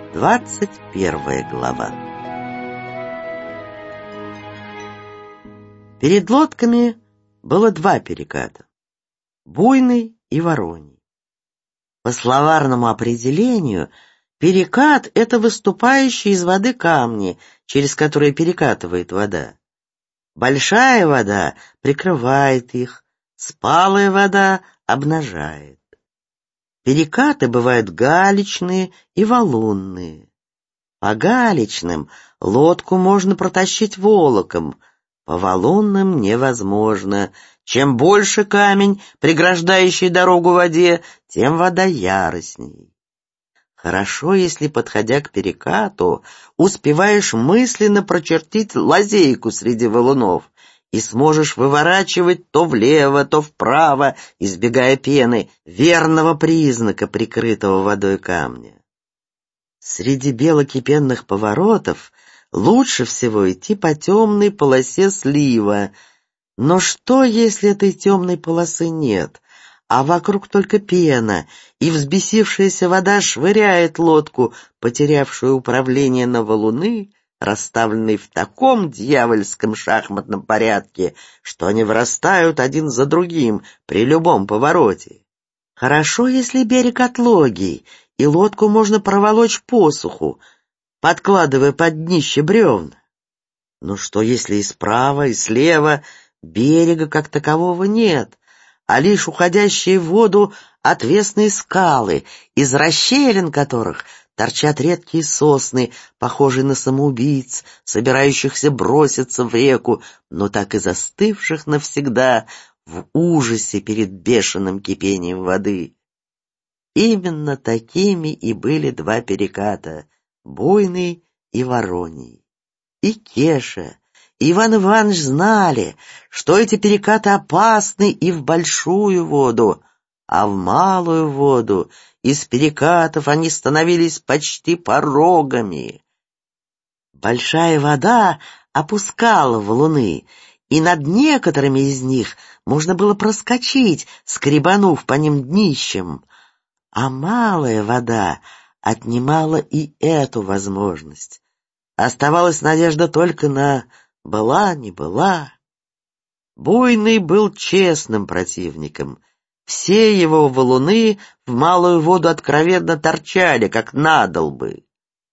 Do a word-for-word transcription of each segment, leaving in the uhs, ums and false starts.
Двадцать первая глава. Перед лодками было два переката — Буйный и Вороний. По словарному определению, перекат — это выступающие из воды камни, через которые перекатывает вода. Большая вода прикрывает их, спалая вода обнажает. Перекаты бывают галечные и валунные. По галечным лодку можно протащить волоком, по валунным невозможно. Чем больше камень, преграждающий дорогу воде, тем вода яростней. Хорошо, если, подходя к перекату, успеваешь мысленно прочертить лазейку среди валунов и сможешь выворачивать то влево, то вправо, избегая пены, верного признака прикрытого водой камня. Среди белокипенных поворотов лучше всего идти по темной полосе слива. Но что, если этой темной полосы нет, а вокруг только пена, и взбесившаяся вода швыряет лодку, потерявшую управление, на валуны, расставленные в таком дьявольском шахматном порядке, что они вырастают один за другим при любом повороте? Хорошо, если берег отлогий, и лодку можно проволочь по суху, подкладывая под днище бревна. Но что, если и справа, и слева берега как такового нет, а лишь уходящие в воду отвесные скалы, из расщелин которых торчат редкие сосны, похожие на самоубийц, собирающихся броситься в реку, но так и застывших навсегда в ужасе перед бешеным кипением воды. Именно такими и были два переката — Буйный и Вороний. И Кеша, и Иван Иванович знали, что эти перекаты опасны и в большую воду, а в малую воду из перекатов они становились почти порогами. Большая вода опускала валуны, и над некоторыми из них можно было проскочить, скребанув по ним днищем, а малая вода отнимала и эту возможность. Оставалась надежда только на «была, не была». Буйный был честным противником. Все его валуны в малую воду откровенно торчали, как надолбы.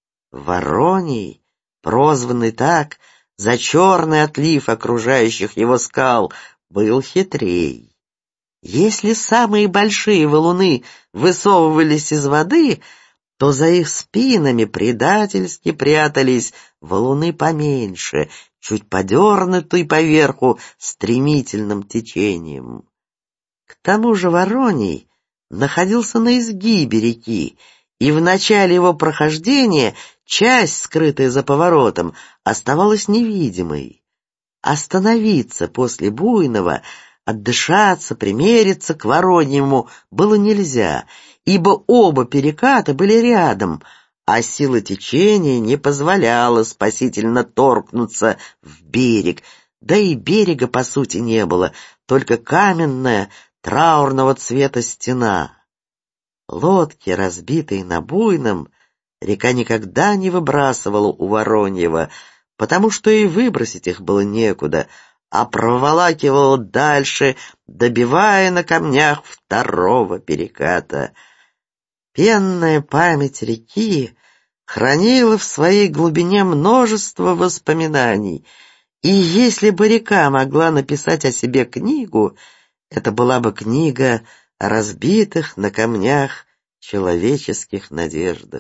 Вороний, прозванный так за черный отлив окружающих его скал, был хитрей. Если самые большие валуны высовывались из воды, то за их спинами предательски прятались валуны поменьше, чуть подернутые поверху стремительным течением. К тому же Вороний находился на изгибе реки, и в начале его прохождения часть, скрытая за поворотом, оставалась невидимой. Остановиться после Буйного, отдышаться, примериться к Вороньему было нельзя, ибо оба переката были рядом, а сила течения не позволяла спасительно торкнуться в берег, да и берега по сути не было, только каменная траурного цвета стена. Лодки, разбитые на Буйном, река никогда не выбрасывала у Вороньего, потому что и выбросить их было некуда, а проволакивала дальше, добивая на камнях второго переката. Пенная память реки хранила в своей глубине множество воспоминаний, и если бы река могла написать о себе книгу, это была бы книга о разбитых на камнях человеческих надеждах.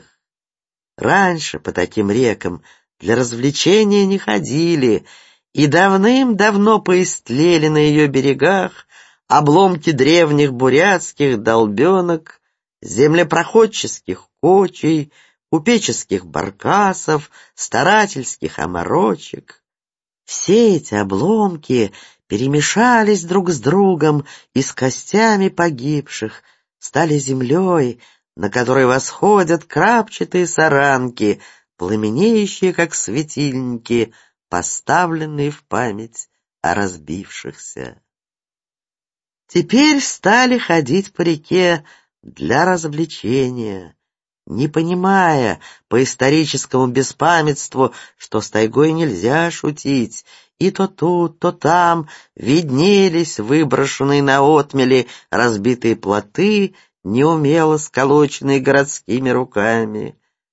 Раньше по таким рекам для развлечения не ходили, и давным-давно поистлели на ее берегах обломки древних бурятских долбенок, землепроходческих кочей, купеческих баркасов, старательских оморочек. Все эти обломки перемешались друг с другом и с костями погибших, стали землей, на которой восходят крапчатые саранки, пламенеющие, как светильники, поставленные в память о разбившихся. Теперь стали ходить по реке для развлечения, не понимая по историческому беспамятству, что с тайгой нельзя шутить, и то тут, то там виднелись выброшенные на отмели разбитые плоты, неумело сколоченные городскими руками.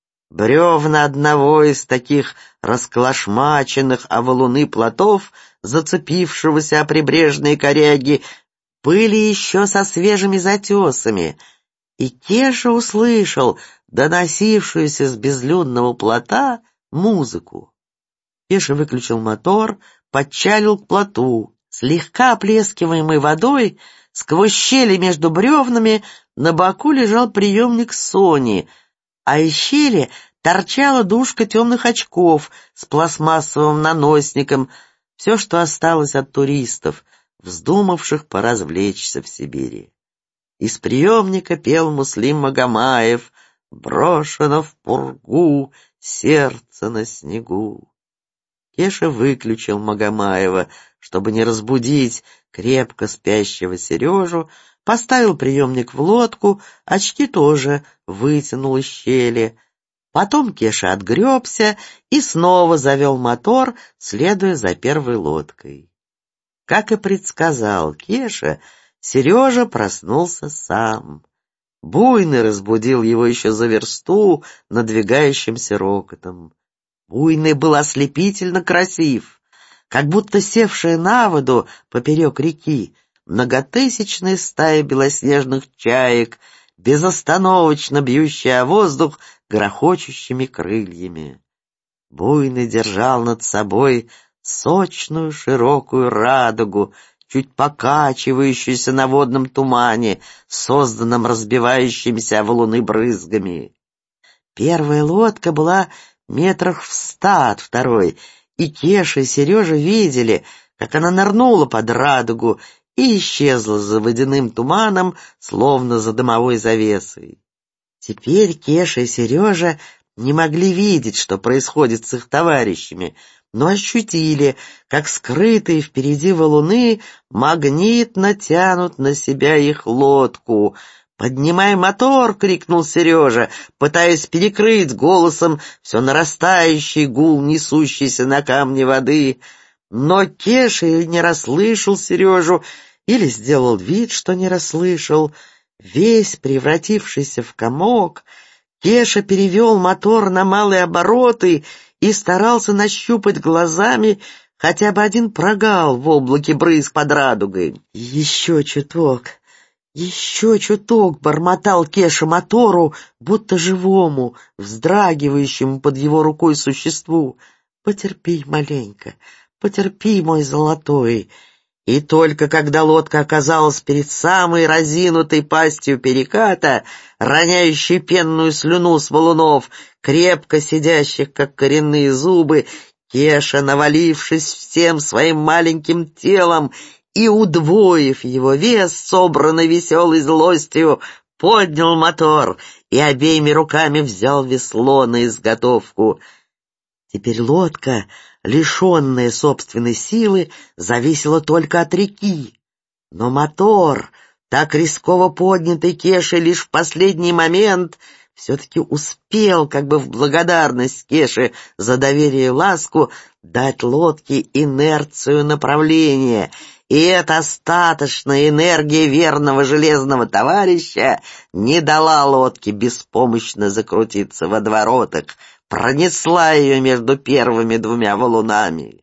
Бревна одного из таких расколошмаченных о валуны плотов, зацепившегося о прибрежные коряги, были еще со свежими затесами, и Кеша услышал доносившуюся с безлюдного плота музыку. Кеша выключил мотор, подчалил к плоту. Слегка оплескиваемый водой, сквозь щели между бревнами на боку лежал приемник Сони, а из щели торчала дужка темных очков с пластмассовым наносником, все, что осталось от туристов, вздумавших поразвлечься в Сибири. Из приемника пел Муслим Магомаев: «Брошено в пургу сердце на снегу». Кеша выключил Магомаева, чтобы не разбудить крепко спящего Сережу, поставил приемник в лодку, очки тоже вытянул из щели. Потом Кеша отгребся и снова завел мотор, следуя за первой лодкой. Как и предсказал Кеша, Сережа проснулся сам. Буйный разбудил его еще за версту надвигающимся рокотом. Буйный был ослепительно красив, как будто севшая на воду поперек реки многотысячная стая белоснежных чаек, безостановочно бьющая о воздух грохочущими крыльями. Буйный держал над собой сочную широкую радугу, чуть покачивающуюся на водном тумане, созданном разбивающимися о валуны брызгами. Первая лодка была метрах в ста от второй, и Кеша и Сережа видели, как она нырнула под радугу и исчезла за водяным туманом, словно за дымовой завесой. Теперь Кеша и Сережа не могли видеть, что происходит с их товарищами, но ощутили, как скрытые впереди валуны магнитно тянут на себя их лодку. «Поднимай мотор!» — крикнул Сережа, пытаясь перекрыть голосом все нарастающий гул, несущийся на камне воды. Но Кеша или не расслышал Сережу, или сделал вид, что не расслышал. Весь превратившийся в комок, Кеша перевел мотор на малые обороты и старался нащупать глазами хотя бы один прогал в облаке брызг под радугой. «Еще чуток, еще чуток!» — бормотал Кеша мотору, будто живому, вздрагивающему под его рукой существу. «Потерпи маленько, потерпи, мой золотой!» И только когда лодка оказалась перед самой разинутой пастью переката, роняющей пенную слюну с валунов, крепко сидящих, как коренные зубы, Кеша, навалившись всем своим маленьким телом и удвоив его вес, собранный веселой злостью, поднял мотор и обеими руками взял весло на изготовку. Теперь лодка, лишенная собственной силы, зависела только от реки. Но мотор, так рисково поднятый Кешей лишь в последний момент, все-таки успел, как бы в благодарность Кеше за доверие и ласку, дать лодке инерцию направления. И эта остаточная энергия верного железного товарища не дала лодке беспомощно закрутиться во дворотах, пронесла ее между первыми двумя валунами.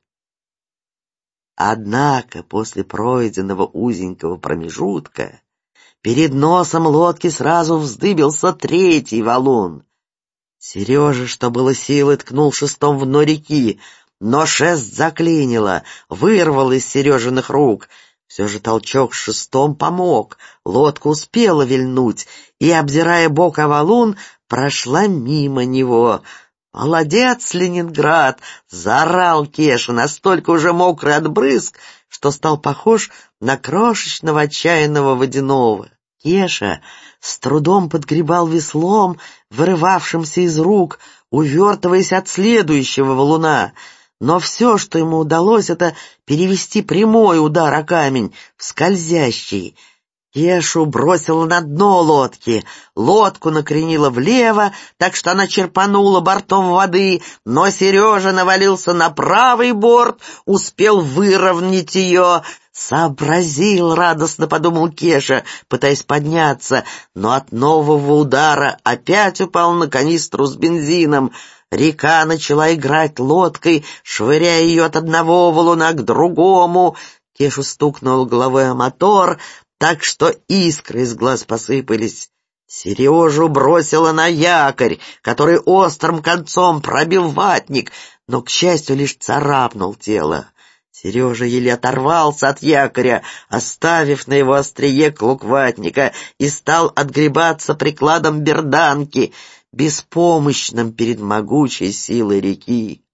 Однако после пройденного узенького промежутка перед носом лодки сразу вздыбился третий валун. Сережа, что было силы, ткнул шестом в дно реки, но шест заклинило, вырвал из Сережиных рук. Все же толчок шестом помог, лодка успела вильнуть и, обдирая бок о валун, прошла мимо него. «Молодец, Ленинград!» — заорал Кеша, настолько уже мокрый от брызг, что стал похож на крошечного отчаянного водяного. Кеша с трудом подгребал веслом, вырывавшимся из рук, увертываясь от следующего валуна. Но все, что ему удалось, это перевести прямой удар о камень в скользящий. Кешу бросило на дно лодки. Лодку накренило влево, так что она черпанула бортом воды, но Сережа навалился на правый борт, успел выровнять ее. «Сообразил», — радостно подумал Кеша, пытаясь подняться, но от нового удара опять упал на канистру с бензином. Река начала играть лодкой, швыряя ее от одного валуна к другому. Кешу стукнул головой о мотор, так что искры из глаз посыпались. Сережу бросило на якорь, который острым концом пробил ватник, но, к счастью, лишь царапнул тело. Сережа еле оторвался от якоря, оставив на его острие клок ватника, и стал отгребаться прикладом берданки, беспомощным перед могучей силой реки.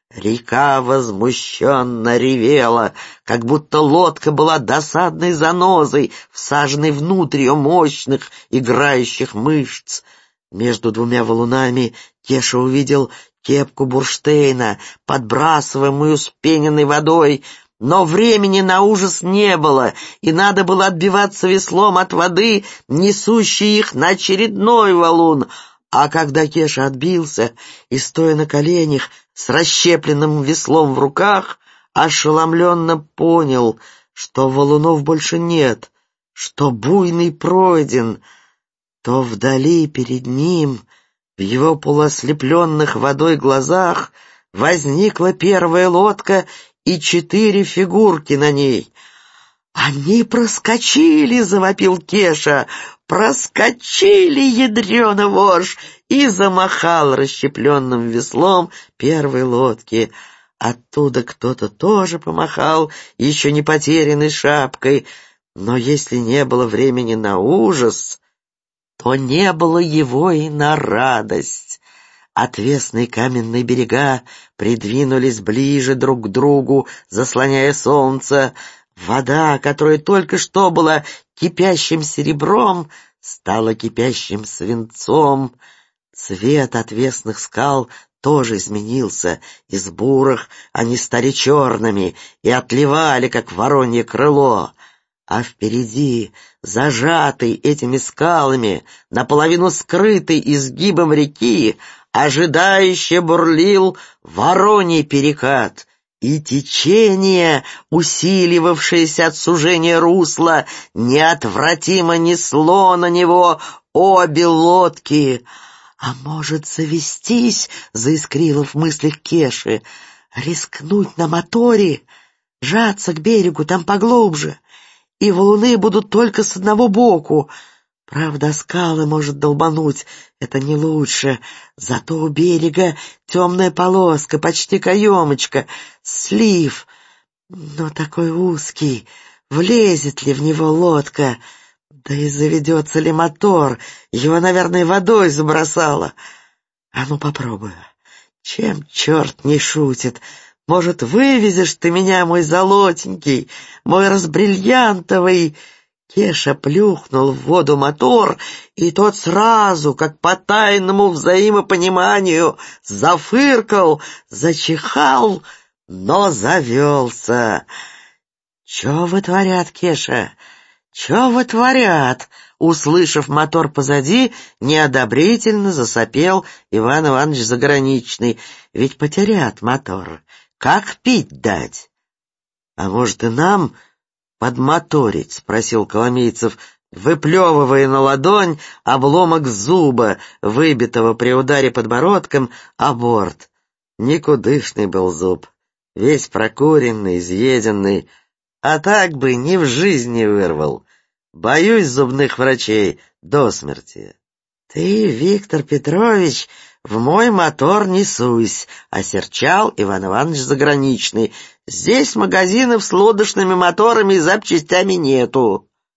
Река возмущенно ревела, как будто лодка была досадной занозой, всаженной внутрь ее мощных, играющих мышц. Между двумя валунами Кеша увидел кепку бурштейна, подбрасываемую с пененной водой, но времени на ужас не было, и надо было отбиваться веслом от воды, несущей их на очередной валун. А когда Кеша отбился и, стоя на коленях, с расщепленным веслом в руках, ошеломленно понял, что валунов больше нет, что буйный пройден, то вдали перед ним, в его полуослепленных водой глазах, возникла первая лодка и четыре фигурки на ней. «Они проскочили!» — завопил Кеша. «Проскочили, ядрёна вошь!» и замахал расщепленным веслом первой лодки. Оттуда кто-то тоже помахал, еще не потерянной шапкой. Но если не было времени на ужас, то не было его и на радость. Отвесные каменные берега придвинулись ближе друг к другу, заслоняя солнце. Вода, которая только что была кипящим серебром, стала кипящим свинцом. Цвет отвесных скал тоже изменился. Из бурых они стали черными и отливали, как воронье крыло. А впереди, зажатый этими скалами, наполовину скрытый изгибом реки, ожидающе бурлил вороний перекат, и течение, усиливавшееся от сужения русла, неотвратимо несло на него обе лодки. «А может, завестись?» — заискрило в мыслях Кеши. «Рискнуть на моторе, жаться к берегу, там поглубже, и валуны будут только с одного боку. Правда, скалы может долбануть, это не лучше. Зато у берега темная полоска, почти каемочка, слив, но такой узкий. Влезет ли в него лодка? Да и заведется ли мотор? Его, наверное, водой забросало. А ну, попробую. Чем черт не шутит? Может, вывезешь ты меня, мой золотенький, мой разбриллиантовый?» Кеша плюхнул в воду мотор, и тот сразу, как по тайному взаимопониманию, зафыркал, зачихал, но завелся. «Чё вытворят, Кеша? Чё вытворят?» Услышав мотор позади, неодобрительно засопел Иван Иванович Заграничный. «Ведь потерят мотор. Как пить дать?» «А может, и нам подмоторить?» — спросил Коломейцев, выплевывая на ладонь обломок зуба, выбитого при ударе подбородком о борт. Никудышный был зуб, весь прокуренный, изъеденный, а так бы ни в жизни вырвал. Боюсь зубных врачей до смерти. «Ты, Виктор Петрович, в мой мотор не суйсь», — осерчал Иван Иванович Заграничный. «Здесь магазинов с лодочными моторами и запчастями нету».